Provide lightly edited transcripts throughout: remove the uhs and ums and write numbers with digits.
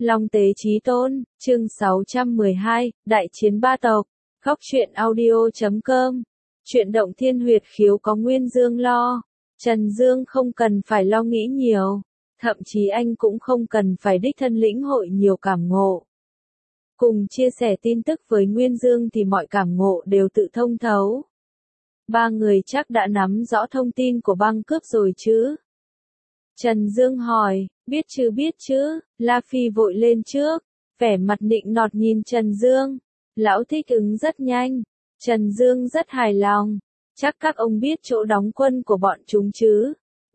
Long Tế Chí Tôn, chương 612, Đại chiến ba tộc. Góc truyện audio.com. Chuyện động thiên huyệt khiếu có Nguyên Dương lo. Trần Dương không cần phải lo nghĩ nhiều. Thậm chí anh cũng không cần phải đích thân lĩnh hội nhiều cảm ngộ. Cùng chia sẻ tin tức với Nguyên Dương thì mọi cảm ngộ đều tự thông thấu. Ba người chắc đã nắm rõ thông tin của băng cướp rồi chứ? Trần Dương hỏi, biết chứ, La Phi vội lên trước, vẻ mặt nịnh nọt nhìn Trần Dương. Lão thích ứng rất nhanh, Trần Dương rất hài lòng, chắc các ông biết chỗ đóng quân của bọn chúng chứ?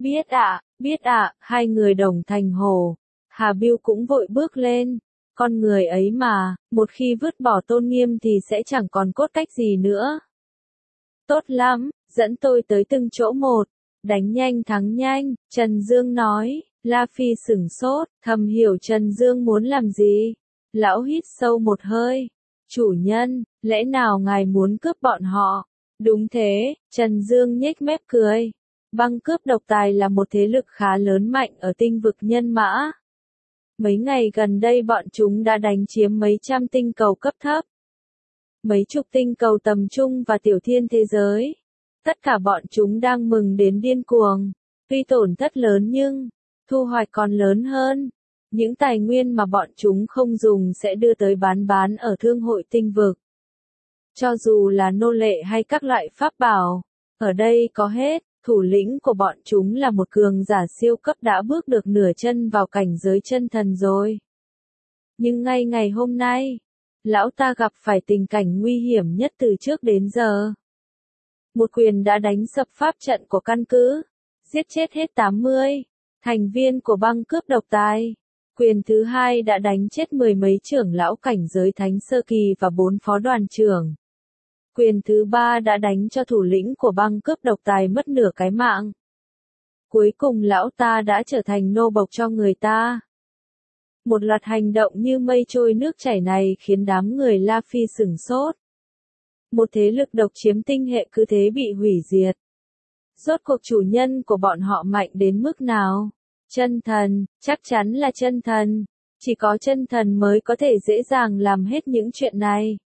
Biết ạ, hai người đồng thành hồ. Hà Bưu cũng vội bước lên, con người ấy mà, một khi vứt bỏ tôn nghiêm thì sẽ chẳng còn cốt cách gì nữa. Tốt lắm, dẫn tôi tới từng chỗ một. Đánh nhanh thắng nhanh, Trần Dương nói. La Phi sửng sốt, thầm hiểu Trần Dương muốn làm gì. Lão hít sâu một hơi. Chủ nhân, lẽ nào ngài muốn cướp bọn họ? Đúng thế, Trần Dương nhếch mép cười. Băng cướp độc tài là một thế lực khá lớn mạnh ở tinh vực nhân mã. Mấy ngày gần đây bọn chúng đã đánh chiếm mấy trăm tinh cầu cấp thấp. Mấy chục tinh cầu tầm trung và tiểu thiên thế giới. Tất cả bọn chúng đang mừng đến điên cuồng. Tuy tổn thất lớn nhưng thu hoạch còn lớn hơn. Những tài nguyên mà bọn chúng không dùng sẽ đưa tới bán ở thương hội tinh vực. Cho dù là nô lệ hay các loại pháp bảo, ở đây có hết. Thủ lĩnh của bọn chúng là một cường giả siêu cấp đã bước được nửa chân vào cảnh giới chân thần rồi. Nhưng ngay ngày hôm nay, lão ta gặp phải tình cảnh nguy hiểm nhất từ trước đến giờ. Một quyền đã đánh sập pháp trận của căn cứ, giết chết hết 80 thành viên của băng cướp độc tài. Quyền thứ hai đã đánh chết mười mấy trưởng lão cảnh giới thánh sơ kỳ và 4 phó đoàn trưởng. Quyền thứ ba đã đánh cho thủ lĩnh của băng cướp độc tài mất nửa cái mạng. Cuối cùng lão ta đã trở thành nô bộc cho người ta. Một loạt hành động như mây trôi nước chảy này khiến đám người La Phi sửng sốt. Một thế lực độc chiếm tinh hệ cứ thế bị hủy diệt. Rốt cuộc chủ nhân của bọn họ mạnh đến mức nào? Chân thần, chắc chắn là chân thần. Chỉ có chân thần mới có thể dễ dàng làm hết những chuyện này.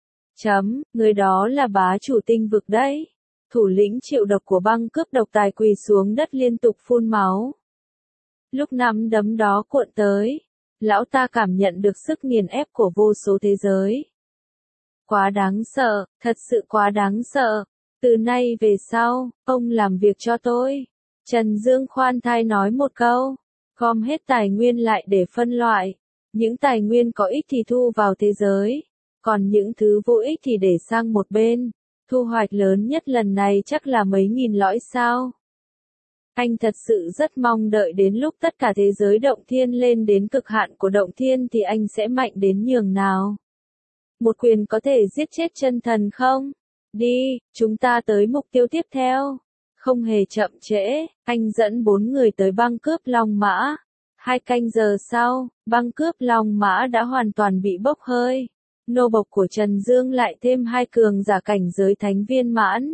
Người đó là bá chủ tinh vực đấy. Thủ lĩnh chịu độc của băng cướp độc tài quỳ xuống đất liên tục phun máu. Lúc nắm đấm đó cuộn tới, lão ta cảm nhận được sức nghiền ép của vô số thế giới. Quá đáng sợ, thật sự quá đáng sợ. Từ nay về sau, ông làm việc cho tôi. Trần Dương khoan thai nói một câu. Gom hết tài nguyên lại để phân loại. Những tài nguyên có ích thì thu vào thế giới. Còn những thứ vô ích thì để sang một bên. Thu hoạch lớn nhất lần này chắc là mấy nghìn lõi sao. Anh thật sự rất mong đợi đến lúc tất cả thế giới động thiên lên đến cực hạn của động thiên thì anh sẽ mạnh đến nhường nào. Một quyền có thể giết chết chân thần không? Đi, chúng ta tới mục tiêu tiếp theo. Không hề chậm trễ, anh dẫn 4 người tới băng cướp Long Mã. 2 canh giờ sau, băng cướp Long Mã đã hoàn toàn bị bốc hơi. Nô bộc của Trần Dương lại thêm 2 cường giả cảnh giới thánh viên mãn.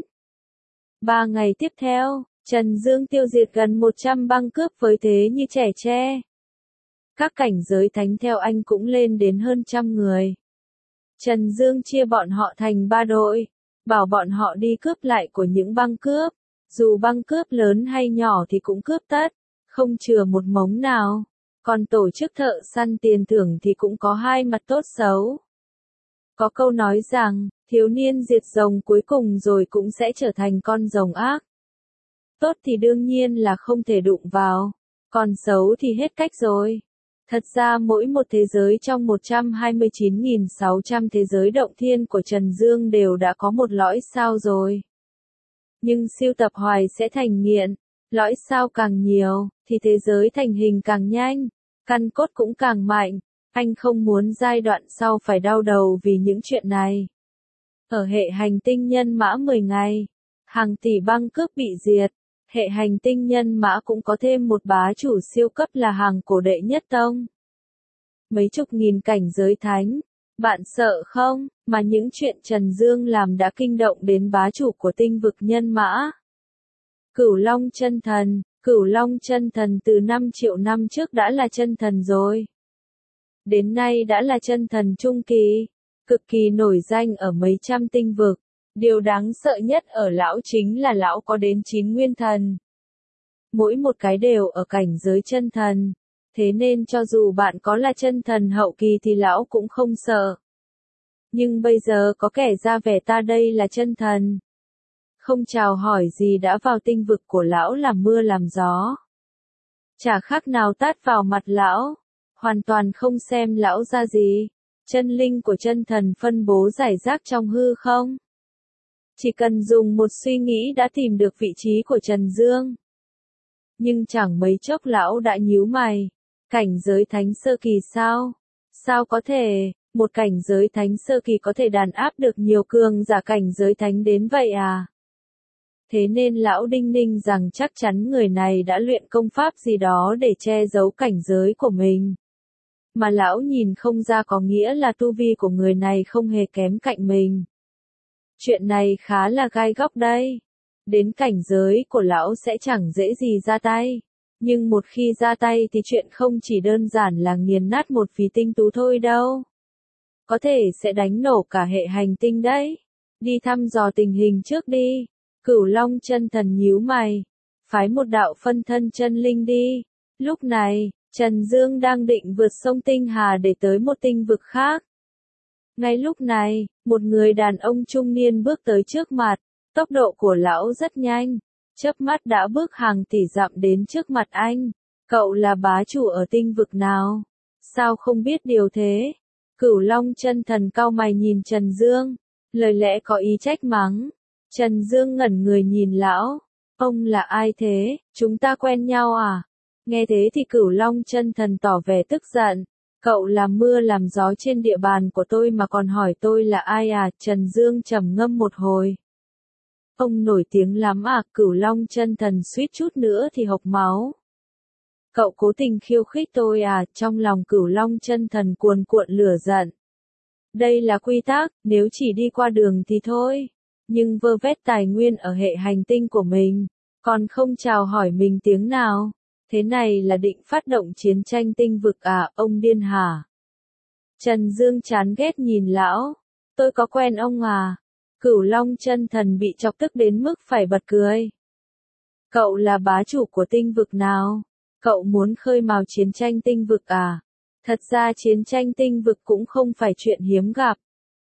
3 ngày tiếp theo, Trần Dương tiêu diệt gần 100 băng cướp với thế như trẻ tre. Các cảnh giới thánh theo anh cũng lên đến hơn 100 người. Trần Dương chia bọn họ thành 3 đội, bảo bọn họ đi cướp lại của những băng cướp. Dù băng cướp lớn hay nhỏ thì cũng cướp tất, không chừa một mống nào. Còn tổ chức thợ săn tiền thưởng thì cũng có hai mặt tốt xấu. Có câu nói rằng, thiếu niên diệt rồng cuối cùng rồi cũng sẽ trở thành con rồng ác. Tốt thì đương nhiên là không thể đụng vào, còn xấu thì hết cách rồi. Thật ra mỗi một thế giới trong 129.600 thế giới động thiên của Trần Dương đều đã có một lõi sao rồi. Nhưng siêu tập hoài sẽ thành nghiện, lõi sao càng nhiều, thì thế giới thành hình càng nhanh, căn cốt cũng càng mạnh. Anh không muốn giai đoạn sau phải đau đầu vì những chuyện này. Ở hệ hành tinh nhân mã 10 ngày, hàng tỷ băng cướp bị diệt, hệ hành tinh nhân mã cũng có thêm một bá chủ siêu cấp là hàng cổ đệ nhất tông. Mấy chục nghìn cảnh giới thánh, bạn sợ không? Mà những chuyện Trần Dương làm đã kinh động đến bá chủ của tinh vực nhân mã. Cửu Long chân thần từ 5 triệu năm trước đã là chân thần rồi. đến nay đã là chân thần trung kỳ, cực kỳ nổi danh ở mấy trăm tinh vực. Điều đáng sợ nhất ở lão chính là lão có đến 9 nguyên thần. Mỗi một cái đều ở cảnh giới chân thần. Thế nên cho dù bạn có là chân thần hậu kỳ thì lão cũng không sợ. Nhưng bây giờ có kẻ ra vẻ ta đây là chân thần. Không chào hỏi gì đã vào tinh vực của lão làm mưa làm gió. Chả khác nào tát vào mặt lão. Hoàn toàn không xem lão ra gì. Chân linh của chân thần phân bố rải rác trong hư không. Chỉ cần dùng một suy nghĩ đã tìm được vị trí của Trần Dương. Nhưng chẳng mấy chốc lão đã nhíu mày. Cảnh giới thánh sơ kỳ sao? Sao có thể, một cảnh giới thánh sơ kỳ có thể đàn áp được nhiều cường giả cảnh giới thánh đến vậy à? Thế nên lão đinh ninh rằng chắc chắn người này đã luyện công pháp gì đó để che giấu cảnh giới của mình. Mà lão nhìn không ra có nghĩa là tu vi của người này không hề kém cạnh mình. Chuyện này khá là gai góc đây. Đến cảnh giới của lão sẽ chẳng dễ gì ra tay. Nhưng một khi ra tay thì chuyện không chỉ đơn giản là nghiền nát một vì tinh tú thôi đâu. Có thể sẽ đánh nổ cả hệ hành tinh đấy. Đi thăm dò tình hình trước đi. Cửu Long chân thần nhíu mày. Phái một đạo phân thân chân linh đi. Lúc này, Trần Dương đang định vượt sông Tinh Hà để tới một tinh vực khác. Ngay lúc này, một người đàn ông trung niên bước tới trước mặt. Tốc độ của lão rất nhanh. Chớp mắt đã bước hàng tỷ dặm đến trước mặt anh. Cậu là bá chủ ở tinh vực nào? Sao không biết điều thế? Cửu Long chân thần cau mày nhìn Trần Dương. Lời lẽ có ý trách mắng. Trần Dương ngẩn người nhìn lão. Ông là ai thế? Chúng ta quen nhau à? Nghe thế thì Cửu Long chân thần tỏ vẻ tức giận. Cậu làm mưa làm gió trên địa bàn của tôi mà còn hỏi tôi là ai à? Trần Dương trầm ngâm một hồi. Ông nổi tiếng lắm à? Cửu Long chân thần suýt chút nữa thì hộc máu. Cậu cố tình khiêu khích tôi à? Trong lòng Cửu Long chân thần cuồn cuộn lửa giận. Đây là quy tắc, nếu chỉ đi qua đường thì thôi. Nhưng vơ vét tài nguyên ở hệ hành tinh của mình, còn không chào hỏi mình tiếng nào. Thế này là định phát động chiến tranh tinh vực à? Ông điên hả? Trần Dương chán ghét nhìn lão. Tôi có quen ông à? Cửu Long chân thần bị chọc tức đến mức phải bật cười. Cậu là bá chủ của tinh vực nào? Cậu muốn khơi mào chiến tranh tinh vực à? Thật ra chiến tranh tinh vực cũng không phải chuyện hiếm gặp.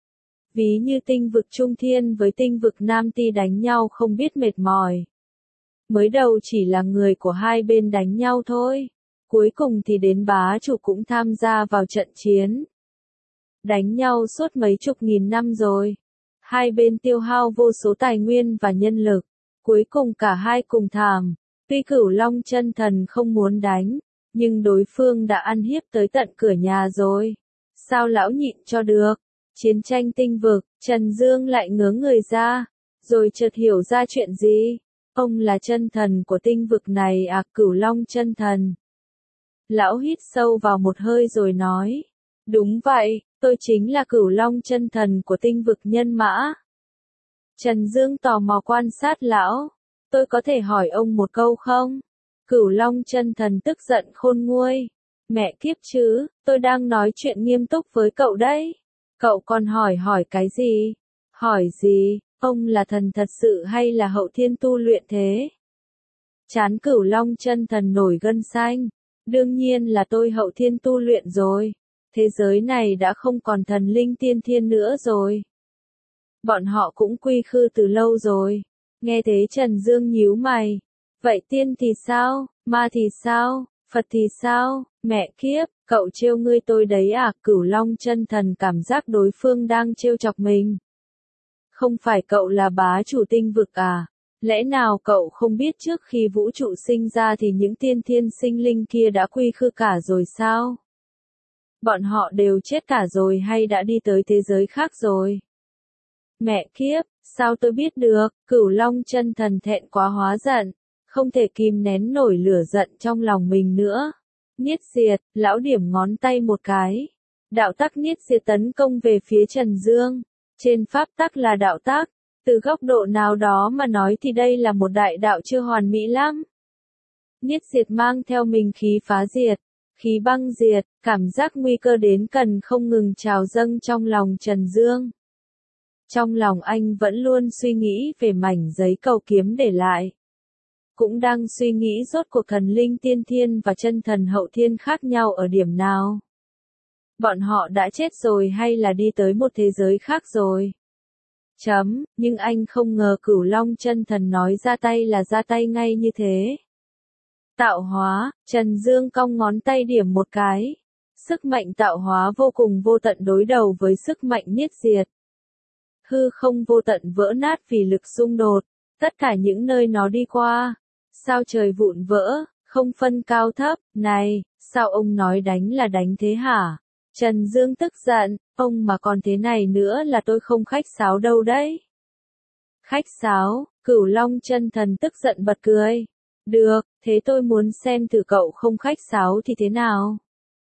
Ví như tinh vực Trung Thiên với tinh vực Nam Ti đánh nhau không biết mệt mỏi. Mới đầu chỉ là người của hai bên đánh nhau thôi. Cuối cùng thì đến bá chủ cũng tham gia vào trận chiến. Đánh nhau suốt mấy chục nghìn năm rồi. Hai bên tiêu hao vô số tài nguyên và nhân lực. Cuối cùng cả hai cùng thảm. Tuy Cửu Long chân thần không muốn đánh, nhưng đối phương đã ăn hiếp tới tận cửa nhà rồi. Sao lão nhịn cho được? Chiến tranh tinh vực, Trần Dương lại ngớ người ra, rồi chợt hiểu ra chuyện gì. Ông là chân thần của tinh vực này à? Cửu Long chân thần. Lão hít sâu vào một hơi rồi nói. Đúng vậy, tôi chính là Cửu Long chân thần của tinh vực Nhân Mã. Trần Dương tò mò quan sát lão. Tôi có thể hỏi ông một câu không? Cửu Long chân thần tức giận khôn nguôi. Mẹ kiếp chứ, tôi đang nói chuyện nghiêm túc với cậu đấy. Cậu còn hỏi cái gì? Hỏi gì? Ông là thần thật sự hay là hậu thiên tu luyện thế? Trán Cửu Long chân thần nổi gân xanh. Đương nhiên là tôi hậu thiên tu luyện rồi. Thế giới này đã không còn thần linh tiên thiên nữa rồi. Bọn họ cũng quy khư từ lâu rồi. Nghe thế Trần Dương nhíu mày. Vậy tiên thì sao? Ma thì sao? Phật thì sao? Mẹ kiếp, cậu trêu ngươi tôi đấy à? Cửu Long chân thần cảm giác đối phương đang trêu chọc mình. Không phải cậu là bá chủ tinh vực à? Lẽ nào cậu không biết trước khi vũ trụ sinh ra thì những tiên thiên sinh linh kia đã quy khư cả rồi sao? Bọn họ đều chết cả rồi hay đã đi tới thế giới khác rồi? Mẹ kiếp, sao tôi biết được? Cửu Long chân thần thẹn quá hóa giận, không thể kìm nén nổi lửa giận trong lòng mình nữa. Niết diệt, lão điểm ngón tay một cái. Đạo tắc niết diệt tấn công về phía Trần Dương. Trên pháp tắc là đạo tắc, từ góc độ nào đó mà nói thì đây là một đại đạo chưa hoàn mỹ lắm. Niết diệt mang theo mình khí phá diệt, khí băng diệt, cảm giác nguy cơ đến cần không ngừng trào dâng trong lòng Trần Dương. Trong lòng anh vẫn luôn suy nghĩ về mảnh giấy cầu kiếm để lại. Cũng đang suy nghĩ rốt cuộc thần linh tiên thiên và chân thần hậu thiên khác nhau ở điểm nào. Bọn họ đã chết rồi hay là đi tới một thế giới khác rồi? Nhưng anh không ngờ Cửu Long chân thần nói ra tay là ra tay ngay như thế. Tạo hóa, Trần Dương cong ngón tay điểm một cái. Sức mạnh tạo hóa vô cùng vô tận đối đầu với sức mạnh niết diệt. Hư không vô tận vỡ nát vì lực xung đột, tất cả những nơi nó đi qua. Sao trời vụn vỡ, không phân cao thấp, này, sao ông nói đánh là đánh thế hả? Trần Dương tức giận, ông mà còn thế này nữa là tôi không khách sáo đâu đấy. Khách sáo, Cửu Long chân thần tức giận bật cười. Được, thế tôi muốn xem thử cậu không khách sáo thì thế nào.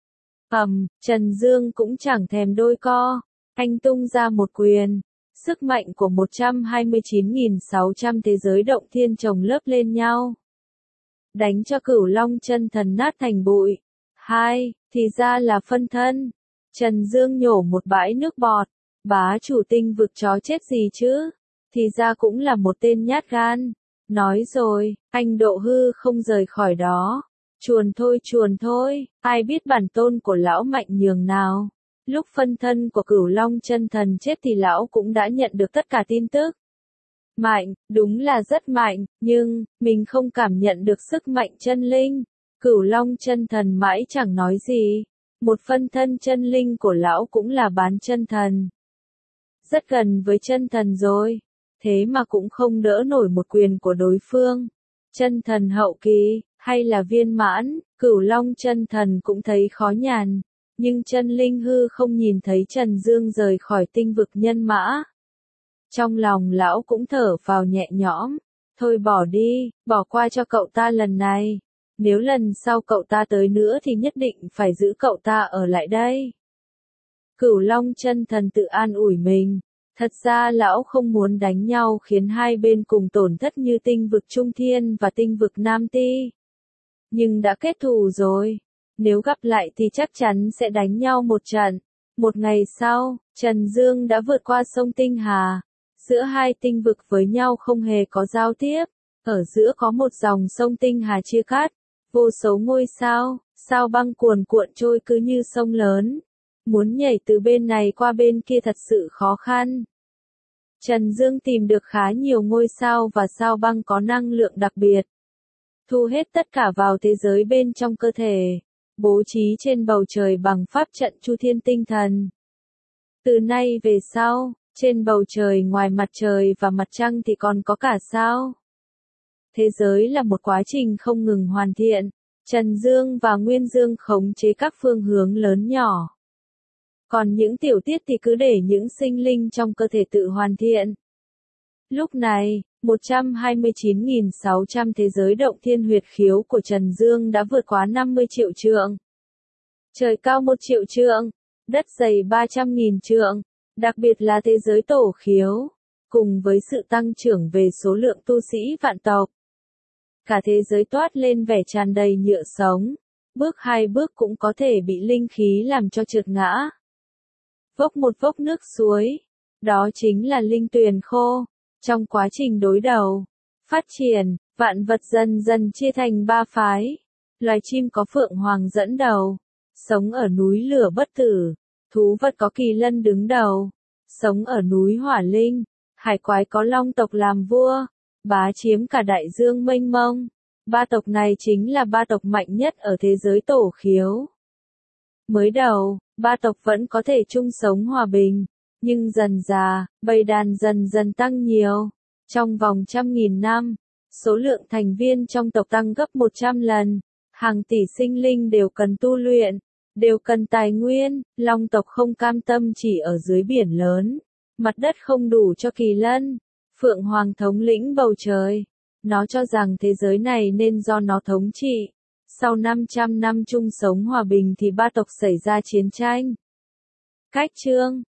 Trần Dương cũng chẳng thèm đôi co. Anh tung ra một quyền. Sức mạnh của 129.600 thế giới động thiên chồng lớp lên nhau. Đánh cho Cửu Long chân thần nát thành bụi. Thì ra là phân thân. Trần Dương nhổ một bãi nước bọt. Bá chủ tinh vực chó chết gì chứ? Thì ra cũng là một tên nhát gan. Nói rồi, anh độ hư không rời khỏi đó. Chuồn thôi, ai biết bản tôn của lão mạnh nhường nào. Lúc phân thân của Cửu Long chân thần chết thì lão cũng đã nhận được tất cả tin tức. Mạnh, đúng là rất mạnh, nhưng, mình không cảm nhận được sức mạnh chân linh. Cửu Long chân thần mãi chẳng nói gì. Một phân thân chân linh của lão cũng là bán chân thần. Rất gần với chân thần rồi. Thế mà cũng không đỡ nổi một quyền của đối phương. Chân thần hậu kỳ, hay là viên mãn, Cửu Long chân thần cũng thấy khó nhằn. Nhưng chân linh hư không nhìn thấy Trần Dương rời khỏi tinh vực nhân mã. Trong lòng lão cũng thở vào nhẹ nhõm. Thôi bỏ đi, bỏ qua cho cậu ta lần này. Nếu lần sau cậu ta tới nữa thì nhất định phải giữ cậu ta ở lại đây. Cửu Long chân thần tự an ủi mình. Thật ra lão không muốn đánh nhau khiến hai bên cùng tổn thất như tinh vực Trung Thiên và tinh vực Nam Ti. Nhưng đã kết thù rồi. Nếu gặp lại thì chắc chắn sẽ đánh nhau một trận. Một ngày sau, Trần Dương đã vượt qua sông Tinh Hà. Giữa hai tinh vực với nhau không hề có giao tiếp. Ở giữa có một dòng sông Tinh Hà chia cắt. Vô số ngôi sao, sao băng cuồn cuộn trôi cứ như sông lớn. Muốn nhảy từ bên này qua bên kia thật sự khó khăn. Trần Dương tìm được khá nhiều ngôi sao và sao băng có năng lượng đặc biệt. Thu hết tất cả vào thế giới bên trong cơ thể. Bố trí trên bầu trời bằng pháp trận Chu Thiên Tinh Thần. Từ nay về sau, trên bầu trời ngoài mặt trời và mặt trăng thì còn có cả sao. Thế giới là một quá trình không ngừng hoàn thiện. Trần Dương và Nguyên Dương khống chế các phương hướng lớn nhỏ. Còn những tiểu tiết thì cứ để những sinh linh trong cơ thể tự hoàn thiện. Lúc này, 129.600 thế giới động thiên huyệt khiếu của Trần Dương đã vượt quá 50 triệu trượng. Trời cao 1 triệu trượng, đất dày 300.000 trượng, đặc biệt là thế giới tổ khiếu, cùng với sự tăng trưởng về số lượng tu sĩ vạn tộc. Cả thế giới toát lên vẻ tràn đầy nhựa sống, bước 2 bước cũng có thể bị linh khí làm cho trượt ngã. Vốc một vốc nước suối, đó chính là linh tuyền khô. Trong quá trình đối đầu, phát triển, vạn vật dần dần chia thành 3 phái. Loài chim có phượng hoàng dẫn đầu, sống ở núi lửa bất tử. Thú vật có kỳ lân đứng đầu, sống ở núi hỏa linh. Hải quái có long tộc làm vua, bá chiếm cả đại dương mênh mông. 3 tộc này chính là 3 tộc mạnh nhất ở thế giới tổ khiếu. Mới đầu, 3 tộc vẫn có thể chung sống hòa bình, nhưng dần dà, bầy đàn dần dần tăng nhiều. Trong vòng 100.000 năm, số lượng thành viên trong tộc tăng gấp 100 lần. Hàng tỷ sinh linh đều cần tu luyện, đều cần tài nguyên. Long tộc không cam tâm chỉ ở dưới biển lớn. Mặt đất không đủ cho kỳ lân. Phượng Hoàng thống lĩnh bầu trời. Nó cho rằng thế giới này nên do nó thống trị. Sau 500 năm chung sống hòa bình thì 3 tộc xảy ra chiến tranh. Cách chương